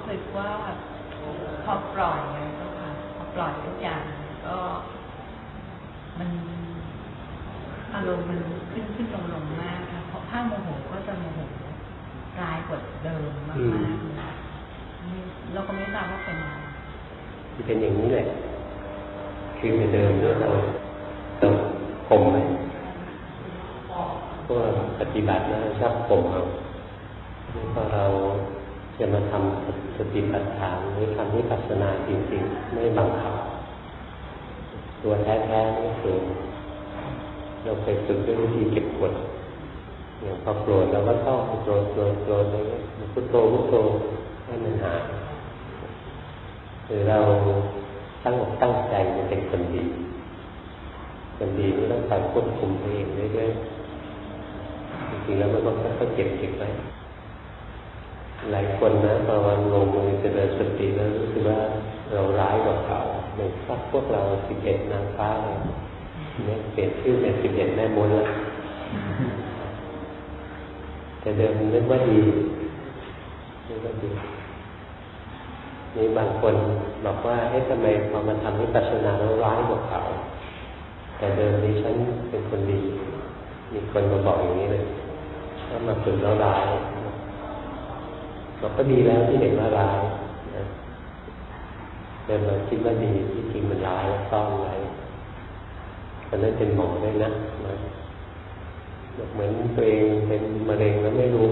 สึกว่าพอปล่อยเลยก็ค่ะพอปล่อยทุกอย่างก็มันอารมณ์มันขึ้นลงมากค่ะเพราะถ้าโมโหก็จะโมโหร้ายกว่าเดิมมากๆเลยเราก็ไม่ทราบว่าเป็นอย่างนี้แหละคือเดิมเนี่ยเราข่มไหมพวกปฏิบัตินะชอบข่มเอาพอเราจะมาทำสติปัฏฐานหรือทำวิปัสสนาจริงๆไม่บังคับตัวแท้ๆนี่คือเราเคยฝึกด้วยวิธีเก็บกดอย่างพอโกรธเราก็ต้องโกรธอะไรเงี้ยพุทโธให้มันหายหรือเราตั้งใจจะเป็นคนดีนี่ต้องคอยควบคุมตัวเองเรื่อยๆจริงๆแล้วมันก็ค่อยๆเก็บไว้หลายคนนะพอวันลงมือเจริญสติแล้วรู้สึกว่าเราร้ายกว่าเขาเหมือนพวกเรา11นางฟ้าเลยเนี่ยเปลี่ยนชื่อเป็น11แม่มดแล้วแต่เดิมนึกว่าดีมีบางคนบอกว่าทำไมพอมาทำวิปัสสนาแล้วร้ายกว่าเขาแต่เดิมนี้ฉันเป็นคนดีมีคนมาบอกอย่างนี้เลยถ้ามาฝึกแล้วร้ายเราก็ดีแล้วที่เห็นว่าร้ายนะเดิมเราคิดว่าดีที่จริงมันร้ายแล้วซ่อนไว้ตอนนั้นเป็นหมอด้วยนะเหมือนตัวเองเป็นมะเร็งแล้วไม่รู้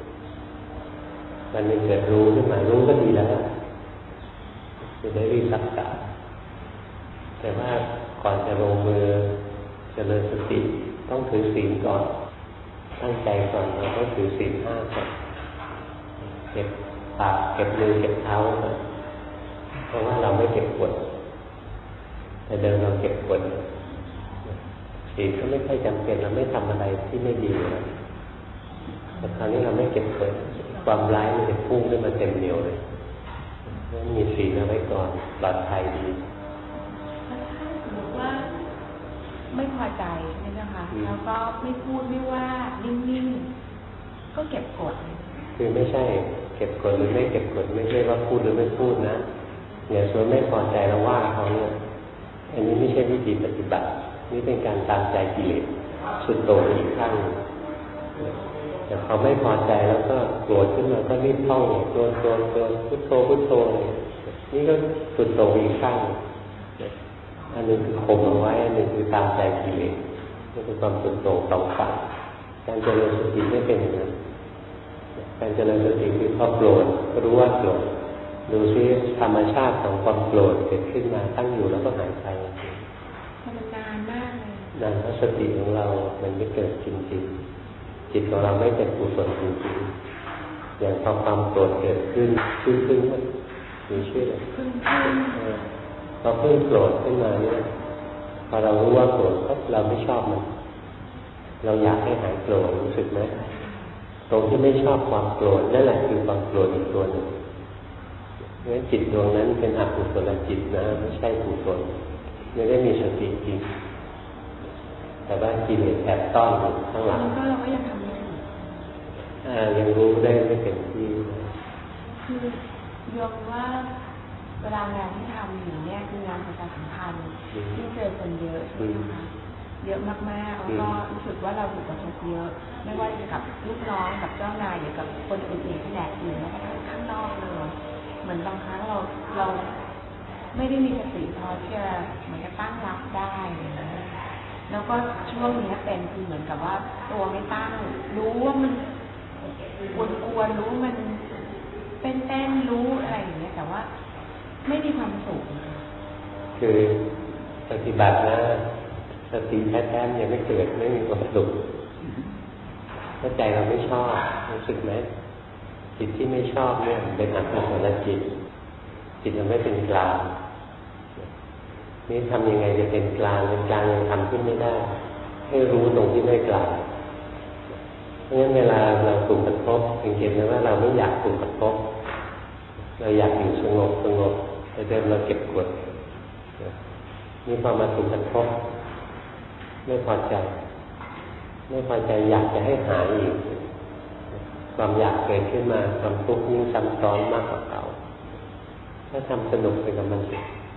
มันเกิดรู้ขึ้นมารู้ก็ดีแล้วจะได้รีบรักษาแต่ว่าก่อนจะลงมือเจริญสติต้องถือศีลก่อนตั้งใจก่อนเราต้องถือศีล5ก่อนเก็บปากเก็บมือเก็บเท้าก่อนเพราะว่าเราไม่เก็บกดแต่เดิมเราเก็บกดศีลก็ไม่ค่อยจำเป็นเราไม่ทำอะไรที่ไม่ดีนะแต่คราวนี้เราไม่เก็บกดความร้ายมันจะพุ่งขึ้นมาเต็มเหนียวเลยมีศีลเอาไว้ก่อนปลอดภัยดีถ้าสมมติว่าไม่พอใจใช่ไหมคะแล้วก็ไม่พูดไม่ว่านิ่งๆก็เก็บกดคือไม่ใช่เก็บกดหรือไม่เก็บกดไม่ใช่ว่าพูดหรือไม่พูดนะอย่าส่วนไม่พอใจแล้วว่าเขาเนี่ยอันนี้ไม่ใช่วิธีปฏิบัตินี่เป็นการตามใจกิเลสสุดโต่งอีกครั้งแต่พอไม่พอใจแล้วก็โกรธขึ้นมาก็รีบท่องโกรธพุทโธนี่ก็สุดโต่งอีกครั้งอันนึงคือข่มเอาไว้อันนึงคือตามใจกิเลสนี่เป็นความสุดโต่งสองฝ่ายการเจริญสติไม่เป็นอย่างนั้นการเจริญสติคือพอโกรธก็รู้ว่าโกรธดูซิธรรมชาติของความโกรธเกิดขึ้นมาตั้งอยู่แล้วก็หายไปมันนานมากเลยนานเพราะสติของเรามันไม่เกิดจริงๆจิตของเราไม่เป็นกุศลจริงๆอย่างพอความโกรธเกิดขึ้นพึ่งมันมีชื่ออะไรพึ่งพอพึ่งโกรธขึ้นมาเนี่ยพอเรารู้ว่าโกรธเราไม่ชอบมันเราอยากให้หายโกรธรู้สึกไหมตรงที่ไม่ชอบความโกรธนั่นแหละคือความโกรธอีกตัวหนึ่งเพราะฉะนั้นจิตดวงนั้นเป็นอกุศลจิตนะไม่ใช่กุศลไม่ได้มีสติจริงแต่ว่ากิเลสแอบต้อนอยู่ข้างหลังก็เราก็ยังทำไม่ถูกยังรู้ได้ไม่เต็มที่คือโยมว่าเวลางานที่ทำอยู่เนี่ยคืองานประชาสัมพันธ์ที่เจอคนเยอะใช่ไหมคะเยอะมากๆแล้วก็รู้สึกว่าเราถูกกระทบเยอะไม่ว่าจะกับลูกน้องกับเจ้านายหรือกับคนอื่นๆแผนกอื่นแล้วก็ข้างนอกเลยเหมือนบางครั้งเราไม่ได้มีสติพอที่จะเหมือนจะตั้งรับได้แล้วก็ช่วงนี้เป็นคือเหมือนกับว่าตัวไม่ตั้งรู้ว่ามันกวนรู้มันเต้นรู้อะไรอย่างเงี้ยแต่ว่าไม่มีความสุขคือปฏิบัตินะสติแท้ๆยังไม่เกิดไม่มีความสุขถ้าใจเราไม่ชอบรู้สึกไหมจิตที่ไม่ชอบเนี่ยเป็นอกุศลจิตมันไม่เป็นกลางนี่ทำยังไงจะเป็นกลางยังทำขึ้นไม่ได้ให้รู้ตรงที่ไม่กลางเพราะฉะนั้นเวลาเราถูกกระทบเห็นไหมว่าเราไม่อยากถูกกระทบเราอยากอยู่สงบแต่เดิมเราเก็บกดนี่พอมาถูกกระทบไม่พอใจอยากจะให้หายอีกความอยากเกิดขึ้นมาความทุกข์ยิ่งซ้ำซ้อนมากกว่าเก่าถ้าทำสนุกไปกับมัน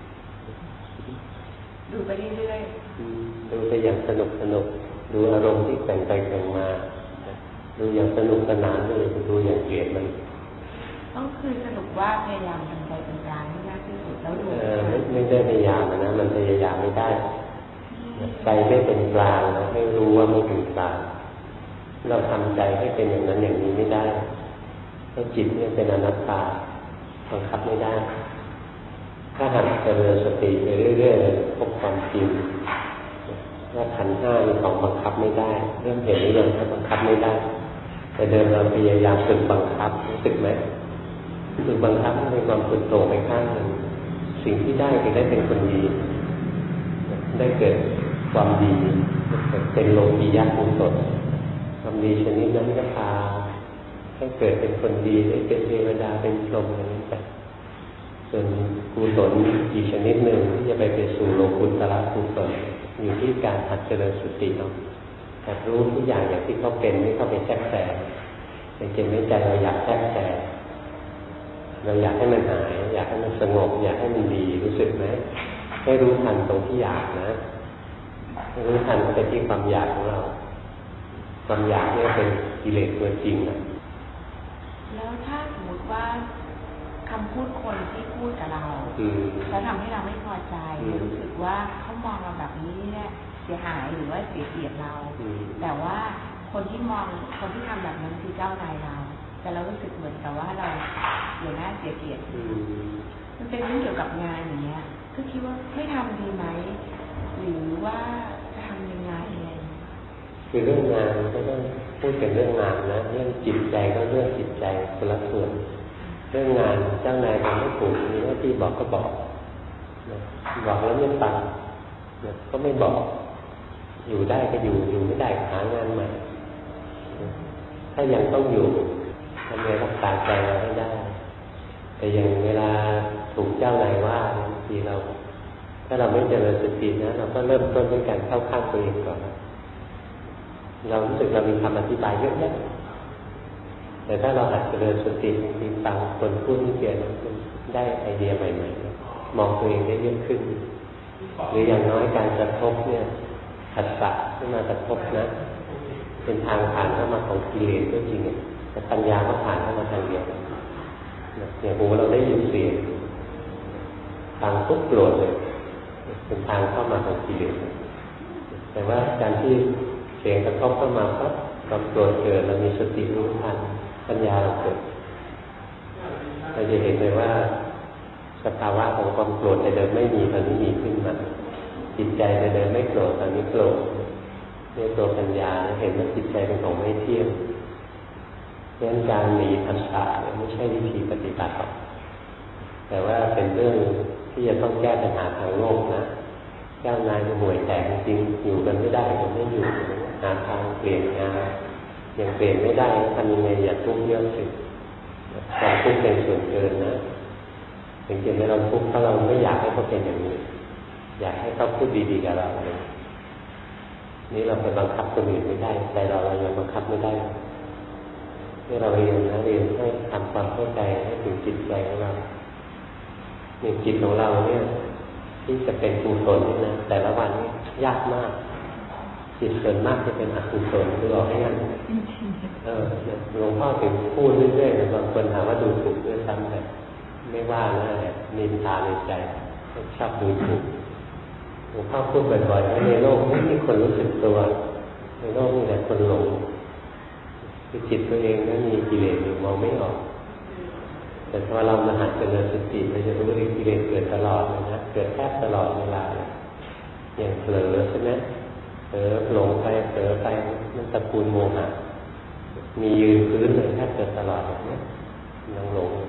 ดูไปเรื่อยๆดูไปอย่างสนุกดูอารมณ์ที่แต่งไปแต่งมาดูอย่างสนุกสนานเลยดูอย่างเกลียดมันต้องคือสรุปว่าพยายามทำใจเป็นกลางให้มากที่สุดแล้วดูไม่ได้พยายามนะมันพยายามไม่ได้ใจไม่เป็นกลางนะให้รู้ว่าไม่เป็นกลางเราทำใจให้เป็นอย่างนั้นอย่างนี้ไม่ได้ให้จิตเนี่ยเป็นอนัตตาบังคับไม่ได้ถ้าหัดเจริญสติไปเรื่อยๆพบความจริงว่าขันธ์ห้ามีของบังคับไม่ได้เรื่องเห็นเรื่องที่บังคับไม่ได้แต่เดิมเราพยายามฝึกบังคับรู้สึกไหมฝึกบังคับให้มีความสุดโต่งไปข้างหนึ่งสิ่งที่ได้คือได้เป็นคนดีได้เกิดความดีเป็นโลกียะกุศลความดีชนิดนั้นก็พาให้เกิดเป็นคนดีได้เป็นเทวดาเป็นพรหมอย่างนี้ไปส่วนกุศลอีกชนิดหนึ่งที่จะไปสู่โลกุตระกุศลอยู่ที่การหัดเจริญสติเอาหัดรู้ทุกอย่างอย่างที่เขาเป็นไม่เข้าไปแทรกแซงแต่เจตในใจเราอยากแทรกแซงเราอยากให้มันหายอยากให้มันสงบอยากให้มันดีรู้สึกไหมให้รู้ทันตรงที่อยากนะให้รู้ทันไปที่ความอยากของเราความอยากเนี่ยเป็นกิเลสตัวจริงนะแล้วถ้าสมมติว่าคำพูดคนที่พูดกับเราแล้วทำให้เราไม่พอใจรู้สึกว่าเขามองเราแบบนี้เนี่ยเสียหายหรือว่าเสียเกียรติเราแต่ว่าคนที่ทำแบบนั้นคือเจ้านายเราแต่เรารู้สึกเหมือนกับว่าเราเสียหน้าเสียเกียรติมันเป็นเรื่องเกี่ยวกับงานอย่างเงี้ยก็คิดว่าไม่ทำดีไหมหรือว่าจะทำยังไงคือเรื่องงานก็ต้องพูดเป็นเรื่องงานนะเรื่องจิตใจก็เรื่องจิตใจคนละส่วนเรื่องงานเจ้านายทำไม่ถูกมีหน้าที่บอกก็บอกบอกแล้วไม่ฟังก็ไม่บอกอยู่ได้ก็อยู่ไม่ได้ก็หางานใหม่ถ้ายังต้องอยู่ทำไงรักษาใจเราให้ได้แต่อย่างเวลาถูกเจ้านายว่าบางทีเราถ้าเราไม่เจริญสตินะเราก็เริ่มต้นด้วยการเข้าข้างตัวเองก่อนเรารู้สึกเรามีคำอธิบายเยอะแยะแต่ถ้าเราหัดเจริญสติมีฟังคนพูดที่เกี่ยวมันได้ไอเดียใหม่ๆมองตัวเองได้เยอะขึ้นหรืออย่างน้อยการกระทบเนี่ยผัสสะที่มากระทบนะเป็นทางผ่านเข้ามาของกิเลสก็จริงแต่ปัญญาก็ผ่านเข้ามาทางเดียวอย่างหูเราได้ยินเสียงทางทุกโกรธเลยเป็นทางเข้ามาของกิเลสแต่ว่าการที่เสียงกระทบเข้ามาปั๊บความโกรธเกิดเรามีสติรู้ทันปัญญาเราเกิดเราจะเห็นเลยว่าสภาวะของความโกรธแต่เดิมไม่มีตอนนี้มีขึ้นมาจิตใจแต่เดิมไม่โกรธตอนนี้โกรธเนี่ยตัวปัญญาเห็นว่าจิตใจเป็นของไม่เที่ยงเพราะฉะนั้นการหนีผัสสะไม่ใช่วิธีปฏิบัติหรอกแต่ว่าเป็นเรื่องที่จะต้องแก้ปัญหาทางโลกนะเจ้านายห่วยแตกจริงอยู่กันไม่ได้ก็ไม่อยู่หาทางเปลี่ยนงานยังเปลี่ยนไม่ได้ทำยังไงอย่าทุกข์เยอะสิความทุกข์เป็นส่วนเกินนะถึงจะไม่เราทุกข์เพราะเราไม่อยากให้เขาเป็นอย่างนี้อยากให้เขาพูดดีๆกับเราเลยนี่เราไปบังคับคนอื่นไม่ได้ใจเรายังบังคับไม่ได้ที่เราเรียนนะเรียนให้ทำความเข้าใจให้ถึงจิตใจของเราเนี่ยจิตของเราเนี่ยที่จะเป็นกุศลนะแต่ละวันนี่ยากมากจิตส่วนมากจะเป็นอกุศลคือออกให้งั้นหลวงพ่อถึงพูดเรื่อยๆบางคนถามว่าดูถูกด้วยซ้ำแต่ไม่ว่านะนินทาในใจชอบดูถูกหลวงพ่อพูดบ่อยๆว่าในโลกไม่มีคนรู้สึกตัวในโลกมีแต่คนหลงคือจิตตัวเองนั้นมีกิเลสอยู่มองไม่ออกแต่พอเรามาหัดเจริญสติเราจะรู้ว่ากิเลสเกิดตลอดเลยนะเกิดแทบตลอดเวลาอย่างเผลอใช่ไหมเผลอหลงไปเผลอไปมันตระกูลโมหะมียืนพื้นเลยแทบจะตลอดแบบนี้ยังหลง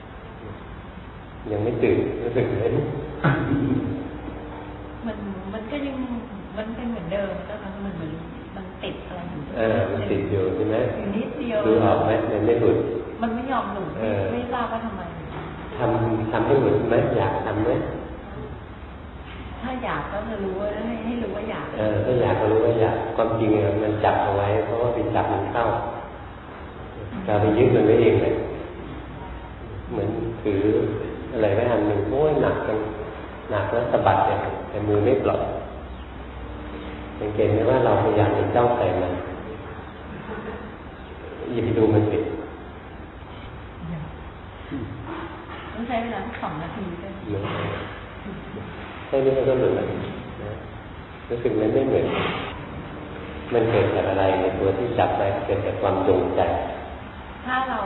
ยังไม่ตื่นรู้สึกไหมมันก็ยังมันเป็นเหมือนเดิมแล้วมันเหมือนมันติดอะไรอยู่มันติดอยู่ใช่ไหมอยู่นิดเดียวดูออกไหมมันไม่หลุดมันไม่ยอมหลุดไม่ทราบว่าทำไมทำให้หลุดไหมอยากทำไหมถ้าอยากก็จะรู้ว่าให้รู้ว่าอยากถ้าอยากก็รู้ว่าอยากความจริงมันจับเอาไว้เพราะว่าไปจับมันเข้าใจเราไปยึดมันไว้เองเลยเหมือนถืออะไรไว้อันหนึ่งโอ้ยหนักจังหนักแล้วสะบัดเนี่ยแต่มือไม่ปล่อยสังเกตไหมว่าเราพยายามจะจ้องใส่มันอย่าไปดูมันสิต้องใช้เวลา2 นาทีด้วยแค่นี้มันก็เหมือนกันนะรู้สึกมันไม่เหมือนมันเกิดจากอะไรในตัวที่จับได้เกิดจากความจงใจถ้าเรา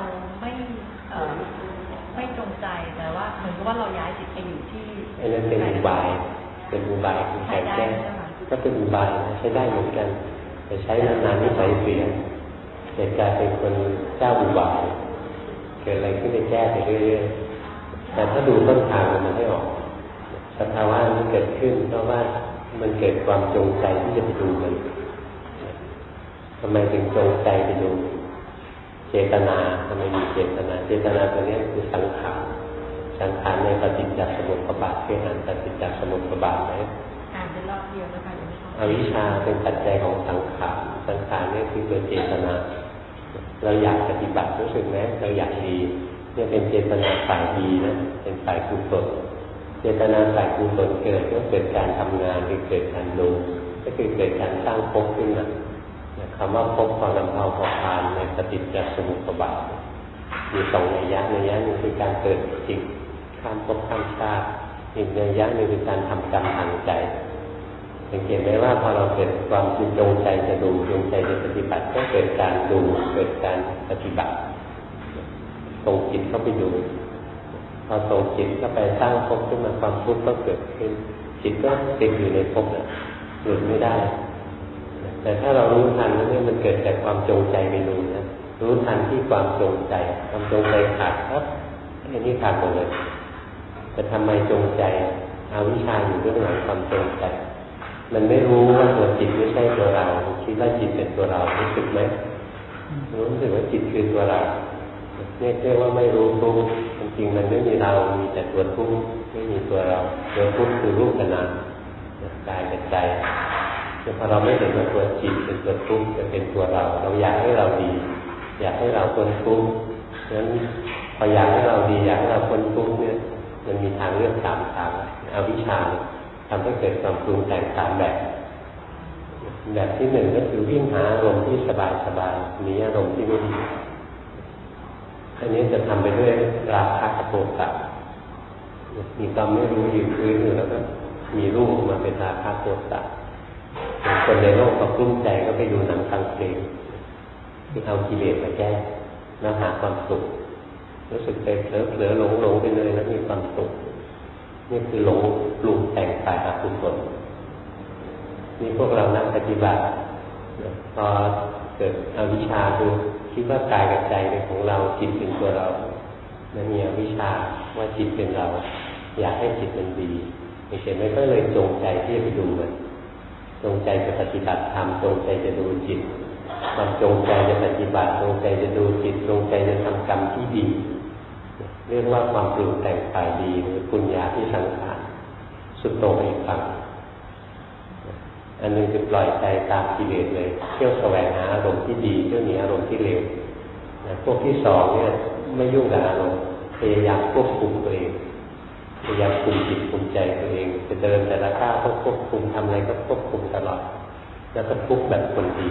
ไม่จงใจแต่ว่าเหมือนกับว่าเราย้ายจิตไปอยู่ที่ไอ้นั่นเป็นอุบายเป็นอุบายคือการแก้ก็เป็นอุบายใช้ได้เหมือนกันแต่ใช้นานๆนิสัยเสียเกิดกลายเป็นคนเจ้าอุบายเกิดอะไรขึ้นไปแก้ไปเรื่อยๆแต่ถ้าดูต้นทางมันให้ออกสภาวะมันเกิดขึ้นเพราะว่ามันเกิดความจงใจที่จะไปดูมันทำไมถึงจงใจไปดูเจตนาทำไมมีเจตนาเจตนาตัวนี้คือสังขารสังขารในปฏิจจสมุปบาทคืออ่านปฏิจจสมุปบาทไหมอ่านเป็นรอบเดียวนะคะอวิชชาเป็นปัจจัยของสังขารสังขารนี่คือตัวเจตนาเราอยากปฏิบัติรู้สึกไหมเราอยากดีเนี่ยเป็นเจตนาฝ่ายดีนะเป็นฝ่ายกุศลเจตนาฝ่ายกุศลเกิดก็เกิดการทำงานคือเกิดการดูก็คือเกิดการสร้างภพขึ้นมาคำว่าภพความลำเอาพอพานในปฏิจจสมุปบาทมี2 นัยยะหนึ่งคือการเกิดจริงข้ามภพข้ามชาติอีกนัยยะหนึ่งคือการทำกรรมทางใจสังเกตไหมว่าพอเราเกิดความจงใจจะดูจงใจจะปฏิบัติก็เกิดการดูเกิดการปฏิบัติส่งจิตเข้าไปดูพอส่งจิตเข้าไปสร้างภพขึ้นมาความทุกข์ก็เกิดขึ้นจิตก็ติดอยู่ในภพนั้นหลุดไม่ได้แต่ถ้าเรารู้ทันแล้วเนี่ยมันเกิดจากความจงใจไปดูนะรู้ทันที่ความจงใจความจงใจขาดครับอันนี้ขาดหมดเลยแต่ทำไมจงใจอวิชชาอยู่เบื้องหลังความจงใจมันไม่รู้ว่าตัวจิตไม่ใช่ตัวเราคิดว่าจิตเป็นตัวเรารู้สึกไหมรู้สึกว่าจิตคือตัวเราเนี่ยเรียกว่าไม่รู้ทุกข์จริงๆมันไม่มีเรามีแต่ตัวทุกข์ไม่มีตัวเราตัวทุกข์คือรูปกับนามกายกับใจแต่พอเราไม่เห็นว่าตัวจิตเป็นตัวทุกข์จะเป็นตัวเราเราอยากให้เราดีอยากให้เราพ้นทุกข์ฉะนั้นพออยากให้เราดีอยากให้เราพ้นทุกข์เนี่ยมันมีทางเลือก3 ทางอวิชชาทำให้เกิดความปรุงแต่ง3 แบบที่ 1ก็คือวิ่งหาอารมณ์ที่สบายๆหนีอารมณ์ที่ไม่ดีอันนี้จะทำไปด้วยราคะโทสะมีความไม่รู้อยู่พื้นอยู่แล้วก็มีรูปมาเป็นราคะโทสะคนในโลกก็กลุ้มใจก็ไปดูหนังฟังเพลงที่เอากิเลสมาแก้แล้วหาความสุขรู้สึกไปเผลอหลงไปเลยแล้วมีความสุขนี่คือหลงปรุงแต่งฝ่ายอกุศลนี่พวกเรานักปฏิบัติพอเกิดอวิชชาคือคิดว่ากายกับใจเป็นของเราจิตเป็นตัวเราแล้วมีอวิชชาว่าจิตเป็นเราอยากให้จิตมันดีเห็นไหมก็เลยจงใจที่จะไปดูมันจงใจจะปฏิบัติธรรมจงใจจะดูจิตความจงใจจะปฏิบัติจงใจจะดูจิตจงใจจะทำกรรมที่ดีเรียกว่าความปรุงแต่งฝ่ายดีหรือปุญญาที่สังขารสุดโต่งอีกฝั่งอันนึงคือปล่อยใจตามกิเลสเลยเที่ยวแสวงหาอารมณ์ที่ดีเที่ยวหนีอารมณ์ที่เลวพวกที่2เนี่ยไม่ยุ่งกับอารมณ์พยายามควบคุมตัวเองพยายามคุมจิตคุมใจตัวเองจะเดินแต่ละก้าวก็ควบคุมทำอะไรก็ควบคุมตลอดแล้วก็ทุกข์แบบคนดี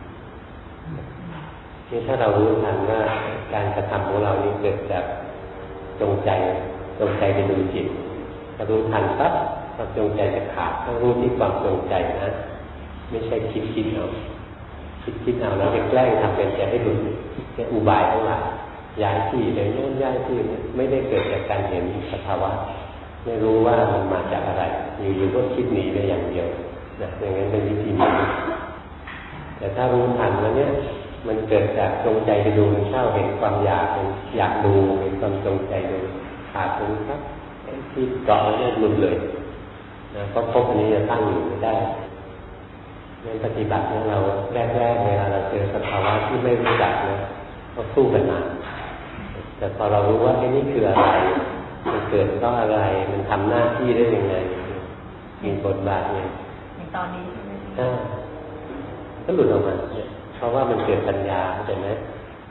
นี่ถ้าเรารู้ทันว่าการกระทำของเรานี้เกิดจากจงใจไปดูจิตถ้ารู้ทันปั๊บความจงใจจะขาดต้องรู้ที่ความจงใจนะไม่ใช่คิดเอาคิดเอาแล้วไปแกล้งทำเป็นจะให้หลุดแค่อุบายทั้งหลายย้ายที่เลยโน่นย้ายที่ไม่ได้เกิดจากการเห็นสภาวะไม่รู้ว่ามันมาจากอะไรอยู่ๆก็คิดหนีไปอย่างเดียวนะอย่างนั้นเป็นวิธีหนีแต่ถ้ารู้ทันแล้วเนี่ยมันเกิดจากจงใจไปดูมันเข้าเห็นความอยากดูเห็นความจงใจดูขาดตรงนี้ครับที่เกาะแล้วเนี่ยหลุดเลยนะเพราะภพอันนี้จะตั้งอยู่ไม่ได้ในปฏิบัติของเราแรกๆเวลาเราเจอสภาวะที่ไม่รู้จักนะก็สู้กันนานแต่พอเรารู้ว่าไอ้นี่คืออะไรมันเกิดเพราะอะไรมันทำหน้าที่ได้ยังไงมีบทบาทไงในตอนนี้ใช่ไหมก็หลุดออกมาเพราะว่ามันเกิดปัญญาใช่ไหม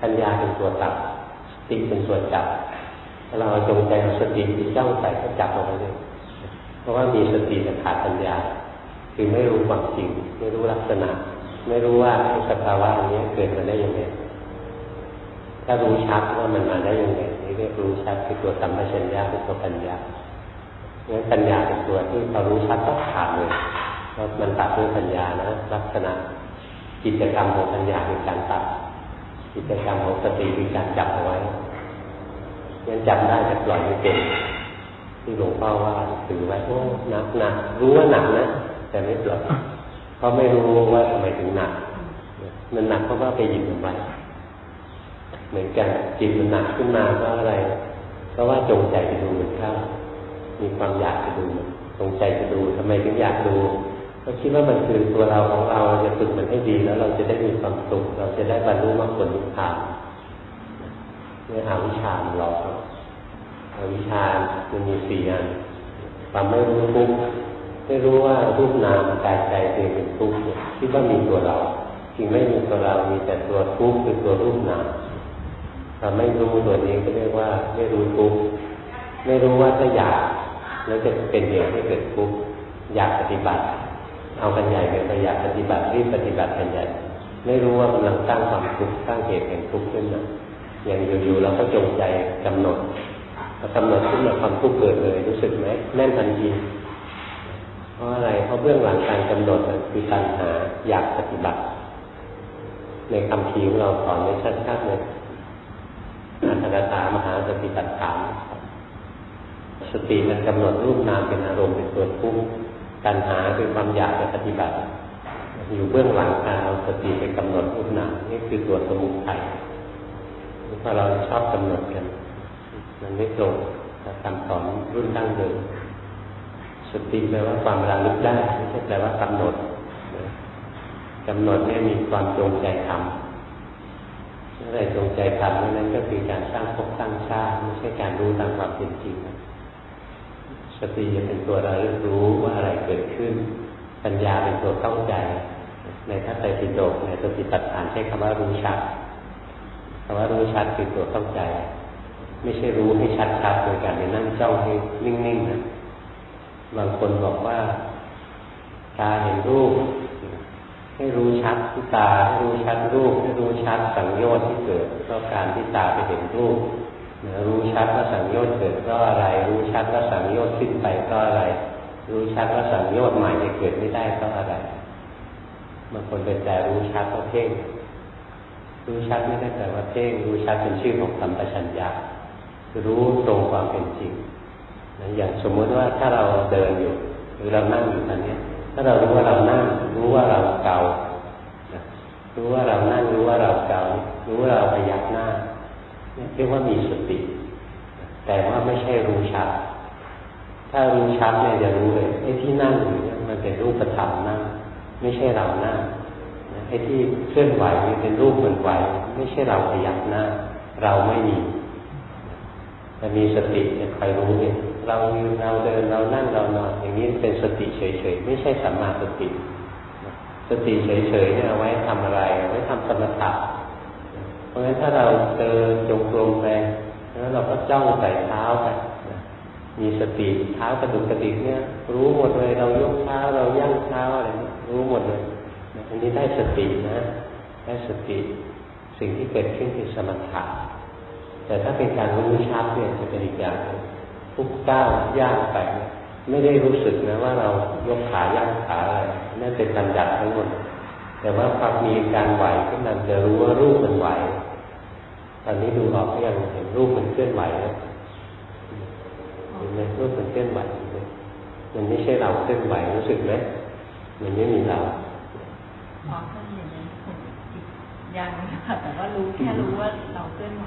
ปัญญาเป็นตัวตัดสติเป็นตัวจับถ้าเราจงใจเอาสติที่จ้องใส่ก็จับเอาไว้เลยเพราะว่ามีสติแต่ขาดปัญญาคือไม่รู้ความจริงไม่รู้ลักษณะไม่รู้ว่าสภาวะอันนี้เกิดมาได้ยังไงถ้ารู้ชัดว่ามันมาได้ยังไงนี่เรียกรู้ชัดคือตัวสัมปชัญญะคือตัวปัญญางั้นปัญญาเป็นตัวที่พอรู้ชัดต้องขาดเลยเพราะมันตัดด้วยปัญญานะลักษณะกิจกรรมของปัญญาคือการตัดกิจกรรมของสติคือการจับเอาไว้งั้นจับได้แต่ปล่อยไม่เป็นที่หลวงพ่อว่าถือไว้โอ้หนักรู้ว่าหนักนะแต่ไม่ปล่อยเพราะไม่รู้ว่าทำไมถึงหนักมันหนักเพราะว่าไปหยิบมันไว้เหมือนกันจิตมันหนักขึ้นมาเพราะอะไรเพราะว่าจงใจไปดูมันเข้ามีความอยากจะดูจงใจจะดูทำไมถึงอยากดูก็คิดว่ามันคือตัวเราของเราจะฝึกมันให้ดีแล้วเราจะได้มีความสุขเราจะได้บรรลุมรรคผลนิพพานเนี่ยอวิชชาหลอกอวิชชามันมี4 อันความไม่รู้ทุกข์ไม่รู้ว่ารูปนามกายใจเป็นทุกข์คิดว่ามีตัวเราจริงไม่มีตัวเรามีแต่ตัวทุกข์คือตัวรูปนามเราไม่รู้ตัวนี้ก็เรียกว่าไม่รู้ทุกข์ไม่รู้ว่าถ้าอยากแล้วจะเป็นเหตุให้เกิดทุกข์อยากปฏิบัติเอากันใหญ่เลยอยากปฏิบัติรีบปฏิบัติกันใหญ่ไม่รู้ว่ากำลังสร้างความทุกข์สร้างเหตุแห่งทุกข์ขึ้นมาอย่างอยู่ๆเราก็จงใจกำหนดพอกำหนดขึ้นมาความทุกข์เกิดเลยรู้สึกไหมแน่นทันทีเพราะอะไรเพราะเบื้องหลังการกำหนดคือตัณหาอยากปฏิบัติในคำพีของเราสอนไว้ชัดๆเลยอัตถกถามหาสติปัฏฐานสติมันกำหนดรูปนามเป็นอารมณ์เป็นตัวทุกข์ตัณหาคือความอยากจะปฏิบัติอยู่เบื้องหลังการเอาสติไปกำหนดรูปนามนี่คือตัวสมุทัยพอเราชอบกำหนดกันมันไม่ตรงกับคำสอนรุ่นดั้งเดิมสติแปลว่าความระลึกได้ไม่ใช่แปลว่ากำหนดกำหนดเนี่ยมีความจงใจทำอะไรจงใจทำนั้นก็คือการสร้างภพสร้างชาติไม่ใช่การรู้ตามความเป็นจริงสติจะเป็นตัวระลึกรู้ว่าอะไรเกิดขึ้นปัญญาเป็นตัวเข้าใจในพระไตรปิฎกในสติปัฏฐานใช้คำว่ารู้ชัดคำว่ารู้ชัดคือตัวเข้าใจไม่ใช่รู้ให้ชัดๆโดยการไปนั่งจ้องให้นิ่งๆนะบางคนบอกว่าตาเห็นรูปให้รู้ชัดที่ตาให้รู้ชัดรูปให้รู้ชัดสังโยชน์ที่เกิดเพราะการที่ตาไปเห็นรูปรู้ชัดว่าสังโยชน์เกิดเพราะอะไรรู้ชัดว่าสังโยชน์สิ้นไปเพราะอะไรรู้ชัดว่าสังโยชน์ใหม่จะเกิดไม่ได้เพราะอะไรบางคนเป็นแต่รู้ชัดว่าเพ่งรู้ชัดไม่ได้แต่ว่าเพ่งรู้ชัดเป็นชื่อของสัมปชัญญะรู้ตรงความเป็นจริงอย่างสมมติว่าถ้าเราเดินอยู่หรือเรานั่งอยู่ตอนนี้ถ้าเรารู้ว่าเรานั่งรู้ว่าเราเการู้ว่าเรานั่งรู้ว่าเราเการู้ว่าเราพยักหน้าเรียกว่ามีสติแต่ว่าไม่ใช่รู้ชัดถ้ารู้ชัดเนี่ยจะรู้เลยไอ้ที่นั่งอยู่เนี่ยมันเป็นรูปธรรมนั่งไม่ใช่เรานั่งไอ้ที่เคลื่อนไหวมันเป็นรูปมันไหวไม่ใช่เราพยักหน้าเราไม่มีแต่มีสติจะคอยรู้เนี่ยเรายืนเราเดินเรานั่งเรานอนอย่างนี้เป็นสติเฉยๆไม่ใช่สัมมาสติสติเฉยๆเนี่ยเอาไว้ทำอะไรเอาไว้ทำสมถะเพราะฉะนั้นถ้าเราเดินจงกรมไปแล้วเราก็จ้องใส่เท้าไปมีสติเท้ากระดุกกระดิกเนี่ยรู้หมดเลยเรายกเท้าเราย่างเท้าอะไรเนี่ยรู้หมดเลยอันนี้ได้สตินะได้สติสิ่งที่เกิดขึ้นคือสมถะแต่ถ้าเป็นการรู้ชัดเนี่ยจะเป็นอีกอย่างทุกก้าวย่างไปไม่ได้รู้สึกนะว่าเรายกขาย่างขาอะไรนั่นเป็นบัญญัติทั้งหมดแต่ว่าความมีการไหวขึ้นมาจะรู้ว่ารูปมันไหวตอนนี้ดูออกก็ยังเห็นรูปมันเคลื่อนไหวนะเห็นไหมรูปมันเคลื่อนไหวมันไม่ใช่เราเคลื่อนไหวรู้สึกไหมมันไม่มีเราพอเคลื่อนไหวยังค่ะแต่ว่ารู้แค่รู้ว่าเราเคลื่อนไหว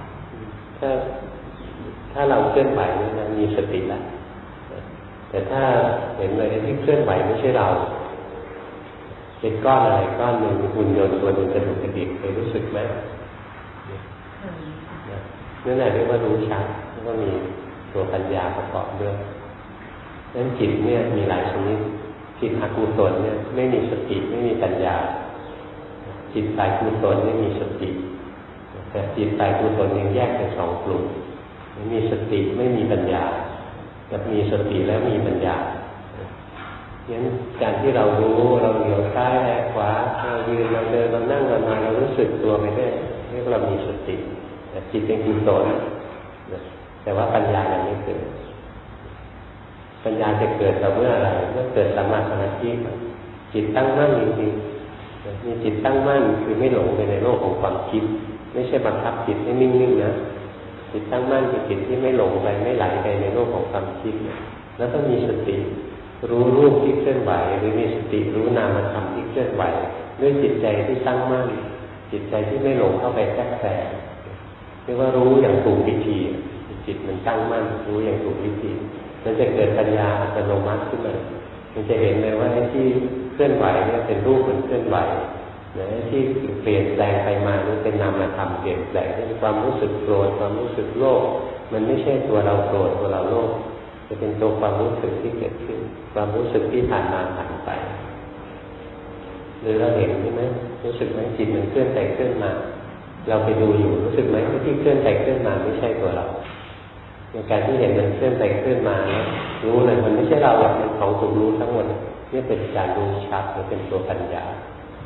ถ้าเราเคลื่อนไหวนี่นะมีสติแล้วแต่ถ้าเห็นเลยที่เคลื่อนไหวไม่ใช่เราเป็นก้อนอะไรก้อนหนึ่งหุ่นยนต์ตัวหนึ่งกระดุกกระดิกเคยรู้สึกไหมนั่นแหละเรียกว่ารู้ชัดแล้วก็มีตัวปัญญาประกอบด้วยนั้นจิตเนี่ยมีหลายชนิดจิตอกุศลเนี่ยไม่มีสติไม่มีปัญญาจิตฝ่ายกุศลเนี่ยมีสติแต่จิตฝ่ายกุศลยังแยกเป็นสองกลุ่มไม่มีสติไม่มีปัญญากับมีสติแล้วมีปัญญางั้นการที่เรารู้เราเหลียวซ้ายแลขวาเรายืนเราเดินเรานั่งเรานอนเรารู้สึกตัวไปได้เรียกเรามีสติแต่จิตเป็นกุศลแต่ว่าปัญญายังไม่เกิดปัญญาจะเกิดแต่เมื่ออะไรเมื่อเกิดสัมมาสมาธิจิตตั้งมั่นจริงๆมีจิตตั้งมั่นคือไม่หลงไปในโลกของความคิดไม่ใช่บังคับจิตให้นิ่งๆนะจิตตั้งมั่นคือจิตที่ไม่หลงไปไม่ไหลไปในโลกของความคิดแล้วก็มีสติรู้รูปที่เคลื่อนไหวหรือมีสติรู้นามธรรมที่เคลื่อนไหวด้วยจิตใจที่ตั้งมั่นจิตใจที่ไม่หลงเข้าไปแทรกแซงเรียกว่ารู้อย่างถูกวิธีจิตมันตั้งมั่นรู้อย่างถูกวิธีมันจะเกิดปัญญาอัตโนมัติขึ้นมามันจะเห็นเลยว่าที่เคลื่อนไหวเนี่ยเป็นรูปมันเคลื่อนไหวที่เปลี่ยนแปลงไปมานี่เป็นนามธรรมเปลี่ยนแปลงเป็นความรู้สึกโกรธความรู้สึกโลภมันไม่ใช่ตัวเราโกรธตัวเราโลภจะเป็นตัวความรู้สึกที่เกิดขึ้นความรู้สึกที่ผ่านมาผ่านไปหรือเราเห็นใช่ไหมรู้สึกไหมจิตมันเคลื่อนไปเคลื่อนมาเราไปดูอยู่รู้สึกไหมที่เคลื่อนไปเคลื่อนมาไม่ใช่ตัวเราในการที่เห็นมันเคลื่อนไปเคลื่อนมาเนี่ยรู้เลยมันไม่ใช่เราหรอกเป็นของถูกรู้ทั้งหมดนี่เป็นการรู้ชัดหรือเป็นตัวปัญญา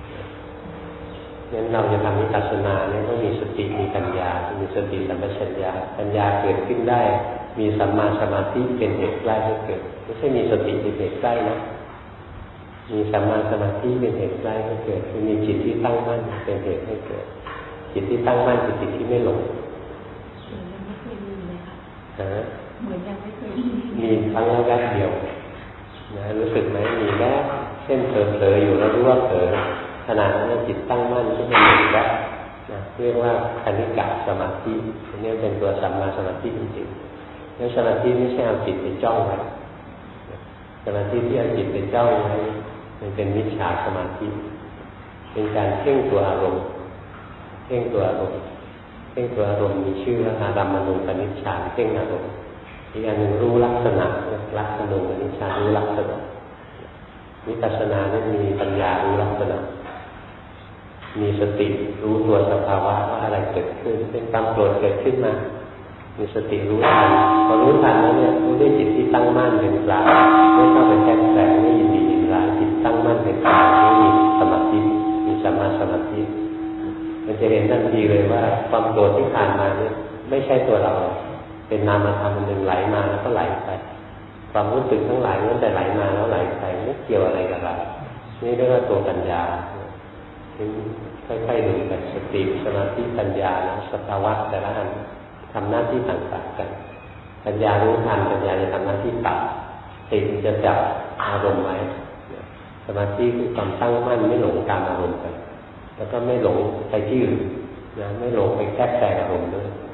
งั้นเราจะทำวิปัสสนาเนี่ยต้องมีสติมีปัญญามีสติสัมปชัญญะปัญญาเกิดขึ้นได้มีสัมมาสมาธิเป็นเหตุใกล้ให้เกิดไม่ใช่มีสติเป็นเหตุใกล้นะมีสัมมาสมาธิเป็นเหตุใกล้ให้เกิดคือมีจิตที่ตั้งมั่นเป็นเหตุให้เกิดจิตที่ตั้งมั่นคือจิตที่ไม่หลงยังไม่เคยมีเลยค่ะเหมือนยังไม่เคยมีครั้งละแวบเดียวนะรู้สึกไหมมีแวบเช่นเผลอๆอยู่แล้วรู้ว่าเผลอขณะนั้นจิตตั้งมั่นที่เป็นหนึ่งแล้วนะเรียกว่าคณิกะสมาธิอันนี้เป็นตัวสัมมาสมาธิจริงๆแล้วสมาธิไม่ใช่เอาจิตไปจ้องไว้สมาธิที่เอาจิตไปจ้องไว้มันเป็นมิจฉาสมาธิเป็นการเพ่งตัวอารมณ์เพ่งตัวอารมณ์เพ่งตัวอารมณ์มีชื่อว่าอารัมมณูปนิชฌานเพ่งอารมณ์อีกอย่างหนึ่งรู้ลักษณะลักษณูปนิชฌานรู้ลักษณะวิปัสสนาเนี่ยมีปัญญารู้ลักษณะมีสติรู้ตัวสภาวะว่าอะไรเกิดขึ้นเป็นความโกรธเกิดขึ้นมามีสติรู้ทันพอรู้ทันแล้วเนี่ยรู้ด้วยจิตที่ตั้งมั่นเป็นกลางไม่เข้าไปแทรกแซงไม่ยินดียินร้ายจิตตั้งมั่นเป็นกลางไม่มีสมาธิมีสัมมาสมาธิมันจะเห็นทันทีเลยว่าความโกรธที่ผ่านมาเนี่ยไม่ใช่ตัวเราเป็นนามธรรมหนึ่งไหลมาแล้วก็ไหลไปความรู้สึกทั้งหลายนั้นแต่ไหลมาแล้วไหลไปไม่เกี่ยวอะไรกับเรานี่เรียกว่าตัวปัญญาค่อยๆดูไปสติสมาธิปัญญาสภาวะแต่ละอันทำหน้าที่ต่างๆกันปัญญารู้ทันปัญญาจะทำหน้าที่ตัดสติจะจับอารมณ์ไว้สมาธิคือความตั้งมั่นไม่หลงตามอารมณ์ไปแล้วก็ไม่หลงไปที่อื่นนะไม่หลงไปแทรกแซงอารมณ์ด้วย